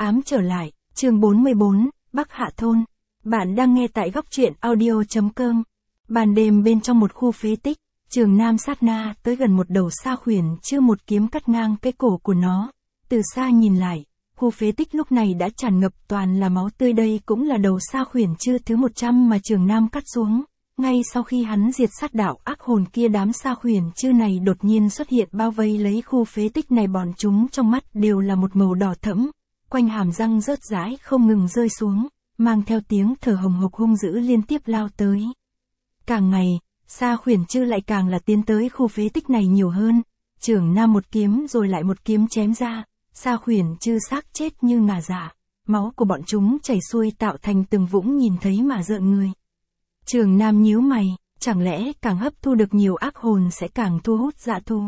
8 trở lại, chương 44, Bắc Hạ Thôn. Bạn đang nghe tại góc truyện audio.com. Ban đêm bên trong một khu phế tích, Trường Nam sát na tới gần một đầu sa khuyển chưa một kiếm cắt ngang cái cổ của nó. Từ xa nhìn lại, khu phế tích lúc này đã tràn ngập toàn là máu tươi, đây cũng là đầu sa khuyển chưa thứ 100 mà Trường Nam cắt xuống. Ngay sau khi hắn diệt sát đạo ác hồn kia, đám sa khuyển chư này đột nhiên xuất hiện bao vây lấy khu phế tích này, bọn chúng trong mắt đều là một màu đỏ thẫm, quanh hàm răng rớt rãi không ngừng rơi xuống, mang theo tiếng thở hồng hộc hung dữ liên tiếp lao tới. Càng ngày, sa khuyển chư lại càng là tiến tới khu phế tích này nhiều hơn, Trường Nam một kiếm rồi lại một kiếm chém ra, sa khuyển chư xác chết như ngà dạ, máu của bọn chúng chảy xuôi tạo thành từng vũng nhìn thấy mà rợn người. Trường Nam nhíu mày, chẳng lẽ càng hấp thu được nhiều ác hồn sẽ càng thu hút dã thú.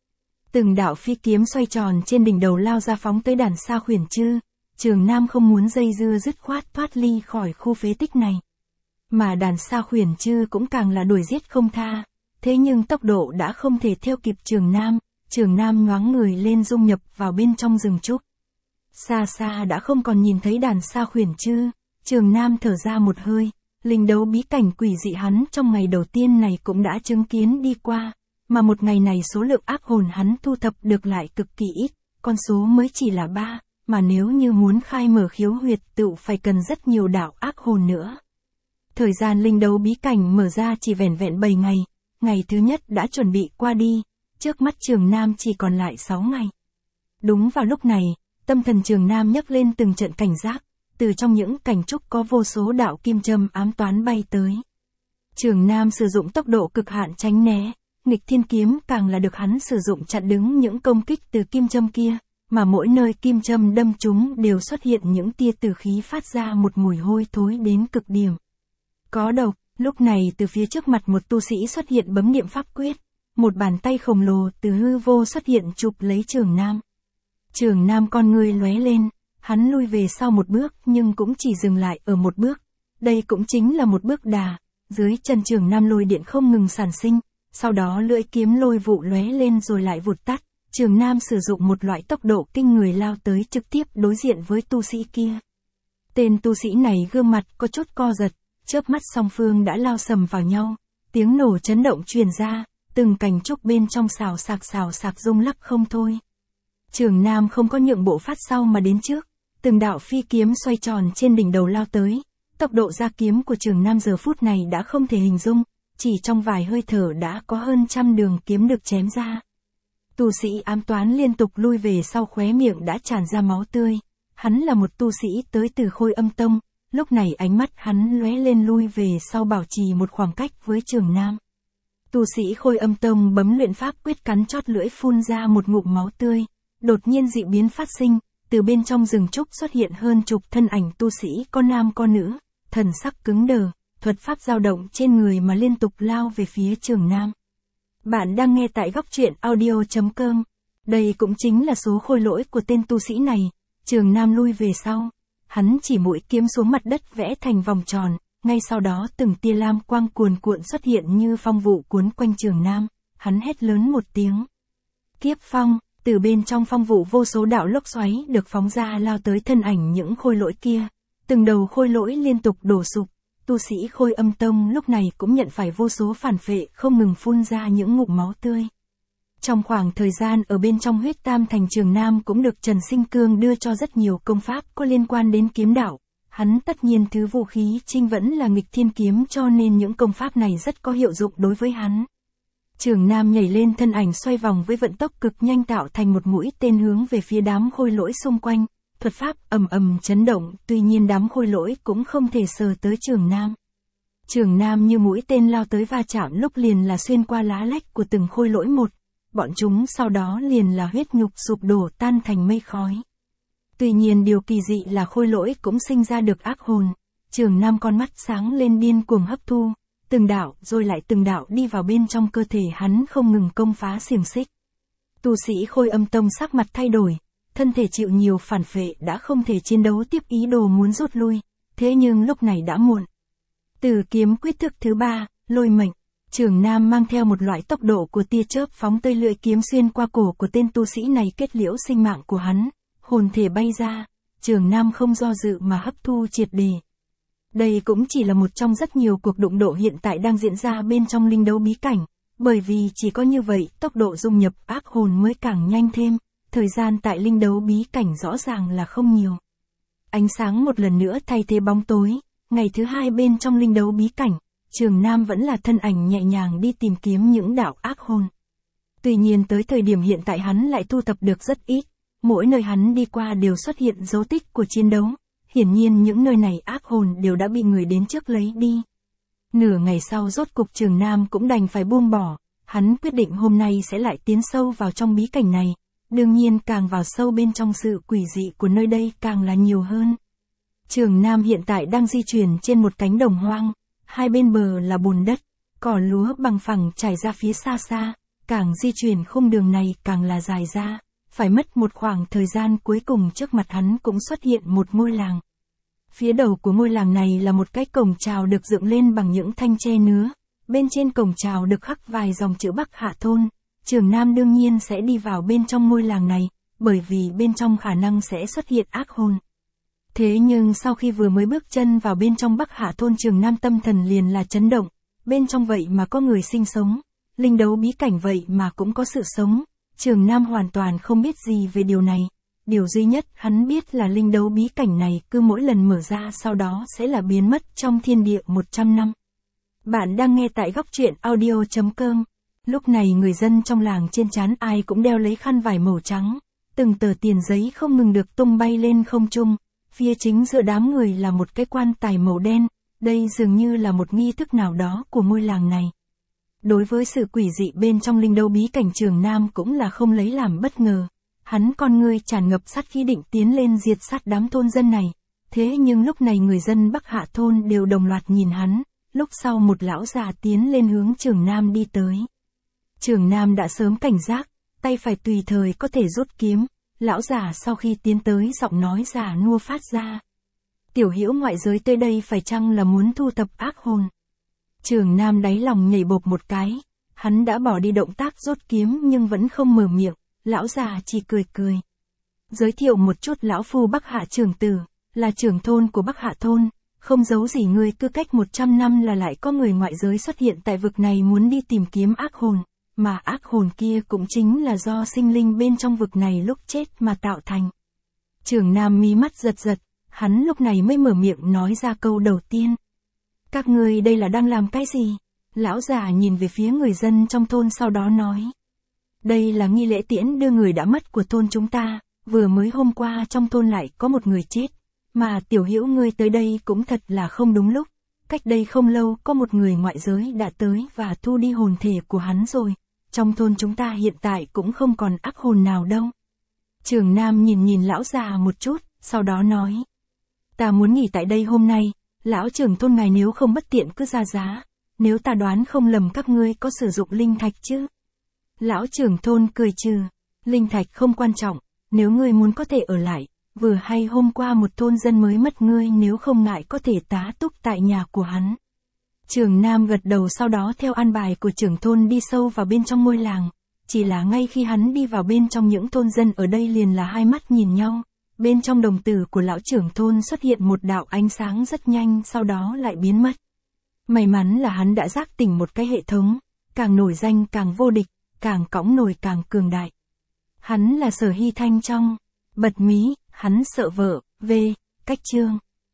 Từng đạo phi kiếm xoay tròn trên đỉnh đầu lao ra phóng tới đàn sa khuyển chư, Trường Nam không muốn dây dưa dứt khoát thoát ly khỏi khu phế tích này. Mà đàn sa khuyển chư cũng càng là đuổi giết không tha, thế nhưng tốc độ đã không thể theo kịp Trường Nam nhoáng người lên dung nhập vào bên trong rừng trúc. Xa xa đã không còn nhìn thấy đàn sa khuyển chư, Trường Nam thở ra một hơi. Linh đấu bí cảnh quỷ dị hắn trong ngày đầu tiên này cũng đã chứng kiến đi qua, mà một ngày này số lượng ác hồn hắn thu thập được lại cực kỳ ít, con số mới chỉ là 3, mà nếu như muốn khai mở khiếu huyệt tựu phải cần rất nhiều đạo ác hồn nữa. Thời gian linh đấu bí cảnh mở ra chỉ vẻn vẹn 7 ngày, ngày thứ nhất đã chuẩn bị qua đi, trước mắt Trường Nam chỉ còn lại 6 ngày. Đúng vào lúc này, tâm thần Trường Nam nhấc lên từng trận cảnh giác. Từ trong những cảnh trúc có vô số đạo kim châm ám toán bay tới. Trường Nam sử dụng tốc độ cực hạn tránh né, nghịch thiên kiếm càng là được hắn sử dụng chặn đứng những công kích từ kim châm kia, mà mỗi nơi kim châm đâm chúng đều xuất hiện những tia tử khí phát ra một mùi hôi thối đến cực điểm. Có độc, lúc này từ phía trước mặt một tu sĩ xuất hiện bấm niệm pháp quyết, một bàn tay khổng lồ từ hư vô xuất hiện chụp lấy Trường Nam. Trường Nam con ngươi lóe lên. Hắn lui về sau một bước nhưng cũng chỉ dừng lại ở một bước. Đây cũng chính là một bước đà. Dưới chân Trường Nam lôi điện không ngừng sản sinh. Sau đó lưỡi kiếm lôi vụ lóe lên rồi lại vụt tắt. Trường Nam sử dụng một loại tốc độ kinh người lao tới trực tiếp đối diện với tu sĩ kia. Tên tu sĩ này gương mặt có chút co giật. Chớp mắt song phương đã lao sầm vào nhau. Tiếng nổ chấn động truyền ra. Từng cành trúc bên trong xào sạc rung lắc không thôi. Trường Nam không có nhượng bộ phát sau mà đến trước. Từng đạo phi kiếm xoay tròn trên đỉnh đầu lao tới, tốc độ ra kiếm của Trường Nam giờ phút này đã không thể hình dung, chỉ trong vài hơi thở đã có hơn 100 đường kiếm được chém ra. Tu sĩ ám toán liên tục lui về sau, khóe miệng đã tràn ra máu tươi. Hắn là một tu sĩ tới từ Khôi Âm Tông, lúc này ánh mắt hắn lóe lên lui về sau bảo trì một khoảng cách với Trường Nam. Tu sĩ Khôi Âm Tông bấm luyện pháp quyết cắn chót lưỡi phun ra một ngụm máu tươi, đột nhiên dị biến phát sinh. Từ bên trong rừng trúc xuất hiện hơn chục thân ảnh tu sĩ có nam có nữ, thần sắc cứng đờ, thuật pháp dao động trên người mà liên tục lao về phía Trường Nam. Bạn đang nghe tại góc truyện audio.com. Đây cũng chính là số khôi lỗi của tên tu sĩ này. Trường Nam lui về sau. Hắn chỉ mũi kiếm xuống mặt đất vẽ thành vòng tròn, ngay sau đó từng tia lam quang cuồn cuộn xuất hiện như phong vụ cuốn quanh Trường Nam. Hắn hét lớn một tiếng. Kiếp phong. Từ bên trong phong vụ vô số đạo lốc xoáy được phóng ra lao tới thân ảnh những khôi lỗi kia. Từng đầu khôi lỗi liên tục đổ sụp. Tu sĩ Khôi Âm Tông lúc này cũng nhận phải vô số phản phệ không ngừng phun ra những ngụm máu tươi. Trong khoảng thời gian ở bên trong huyết tam thành, Trường Nam cũng được Trần Sinh Cương đưa cho rất nhiều công pháp có liên quan đến kiếm đạo. Hắn tất nhiên thứ vũ khí trinh vẫn là nghịch thiên kiếm, cho nên những công pháp này rất có hiệu dụng đối với hắn. Trường Nam nhảy lên thân ảnh xoay vòng với vận tốc cực nhanh tạo thành một mũi tên hướng về phía đám khôi lỗi xung quanh, thuật pháp ầm ầm chấn động, tuy nhiên đám khôi lỗi cũng không thể sờ tới Trường Nam. Trường Nam như mũi tên lao tới va chạm lúc liền là xuyên qua lá lách của từng khôi lỗi một, bọn chúng sau đó liền là huyết nhục sụp đổ tan thành mây khói. Tuy nhiên điều kỳ dị là khôi lỗi cũng sinh ra được ác hồn, Trường Nam con mắt sáng lên điên cuồng hấp thu. Từng đạo rồi lại từng đạo đi vào bên trong cơ thể hắn không ngừng công phá xiềng xích. Tu sĩ Khôi Âm Tông sắc mặt thay đổi, thân thể chịu nhiều phản phệ đã không thể chiến đấu tiếp, ý đồ muốn rút lui, thế nhưng lúc này đã muộn. Từ kiếm quyết thức thứ 3, lôi mệnh, Trường Nam mang theo một loại tốc độ của tia chớp phóng tới, lưỡi kiếm xuyên qua cổ của tên tu sĩ này kết liễu sinh mạng của hắn, hồn thể bay ra. Trường Nam không do dự mà hấp thu triệt để. Đây cũng chỉ là một trong rất nhiều cuộc đụng độ hiện tại đang diễn ra bên trong linh đấu bí cảnh, bởi vì chỉ có như vậy tốc độ dung nhập ác hồn mới càng nhanh thêm, thời gian tại linh đấu bí cảnh rõ ràng là không nhiều. Ánh sáng một lần nữa thay thế bóng tối, ngày thứ 2 bên trong linh đấu bí cảnh, Trường Nam vẫn là thân ảnh nhẹ nhàng đi tìm kiếm những đạo ác hồn. Tuy nhiên tới thời điểm hiện tại hắn lại thu thập được rất ít, mỗi nơi hắn đi qua đều xuất hiện dấu tích của chiến đấu, hiển nhiên những nơi này ác hồn đều đã bị người đến trước lấy đi. Nửa ngày sau rốt cục Trường Nam cũng đành phải buông bỏ, hắn quyết định hôm nay sẽ lại tiến sâu vào trong bí cảnh này, đương nhiên càng vào sâu bên trong sự quỷ dị của nơi đây càng là nhiều hơn. Trường Nam hiện tại đang di chuyển trên một cánh đồng hoang, hai bên bờ là bùn đất, cỏ lúa bằng phẳng trải ra phía xa xa, càng di chuyển khung đường này càng là dài ra, phải mất một khoảng thời gian cuối cùng trước mặt hắn cũng xuất hiện một ngôi làng. Phía đầu của ngôi làng này là một cái cổng chào được dựng lên bằng những thanh tre nứa, bên trên cổng chào được khắc vài dòng chữ Bắc Hạ Thôn. Trường Nam đương nhiên sẽ đi vào bên trong ngôi làng này, bởi vì bên trong khả năng sẽ xuất hiện ác hồn. Thế nhưng sau khi vừa mới bước chân vào bên trong Bắc Hạ Thôn, Trường Nam tâm thần liền là chấn động, bên trong vậy mà có người sinh sống, linh đấu bí cảnh vậy mà cũng có sự sống. Trường Nam hoàn toàn không biết gì về điều này, điều duy nhất hắn biết là linh đấu bí cảnh này cứ mỗi lần mở ra sau đó sẽ là biến mất trong thiên địa 100 năm. Bạn đang nghe tại góc truyện audio.com. Lúc này người dân trong làng trên trán ai cũng đeo lấy khăn vải màu trắng, từng tờ tiền giấy không ngừng được tung bay lên không trung, phía chính giữa đám người là một cái quan tài màu đen, đây dường như là một nghi thức nào đó của ngôi làng này. Đối với sự quỷ dị bên trong linh đấu bí cảnh, Trường Nam cũng là không lấy làm bất ngờ, hắn con ngươi tràn ngập sát khí định tiến lên diệt sát đám thôn dân này, thế nhưng lúc này người dân Bắc Hạ Thôn đều đồng loạt nhìn hắn, lúc sau một lão già tiến lên hướng Trường Nam đi tới. Trường Nam đã sớm cảnh giác, tay phải tùy thời có thể rút kiếm, lão già sau khi tiến tới giọng nói già nua phát ra. Tiểu hữu ngoại giới tới đây phải chăng là muốn thu thập ác hồn? Trường Nam đáy lòng nhảy bộp một cái, hắn đã bỏ đi động tác rút kiếm nhưng vẫn không mở miệng, lão già chỉ cười cười. Giới thiệu một chút, lão phu Bắc Hạ trưởng tử, là trưởng thôn của Bắc Hạ Thôn, không giấu gì ngươi, cứ cách 100 năm là lại có người ngoại giới xuất hiện tại vực này muốn đi tìm kiếm ác hồn, mà ác hồn kia cũng chính là do sinh linh bên trong vực này lúc chết mà tạo thành. Trường Nam mí mắt giật giật, hắn lúc này mới mở miệng nói ra câu đầu tiên. Các ngươi đây là đang làm cái gì? Lão già nhìn về phía người dân trong thôn sau đó nói. Đây là nghi lễ tiễn đưa người đã mất của thôn chúng ta, vừa mới hôm qua trong thôn lại có một người chết, mà tiểu hữu ngươi tới đây cũng thật là không đúng lúc. Cách đây không lâu có một người ngoại giới đã tới và thu đi hồn thể của hắn rồi, trong thôn chúng ta hiện tại cũng không còn ác hồn nào đâu. Trường Nam nhìn lão già một chút, sau đó nói. Ta muốn nghỉ tại đây hôm nay, lão trưởng thôn ngài nếu không bất tiện cứ ra giá, nếu ta đoán không lầm các ngươi có sử dụng linh thạch chứ? Lão trưởng thôn cười trừ, linh thạch không quan trọng, nếu ngươi muốn có thể ở lại, vừa hay hôm qua một thôn dân mới mất, ngươi nếu không ngại có thể tá túc tại nhà của hắn. Trường Nam gật đầu, sau đó theo an bài của trưởng thôn đi sâu vào bên trong ngôi làng, chỉ là ngay khi hắn đi vào bên trong, những thôn dân ở đây liền là hai mắt nhìn nhau. Bên trong đồng tử của lão trưởng thôn xuất hiện một đạo ánh sáng rất nhanh, sau đó lại biến mất. May mắn là hắn đã giác tỉnh một cái hệ thống, càng nổi danh càng vô địch, càng cõng nổi càng cường đại. Hắn là Sở Hy Thanh trong Bật Mí, hắn sợ vợ, cách chương.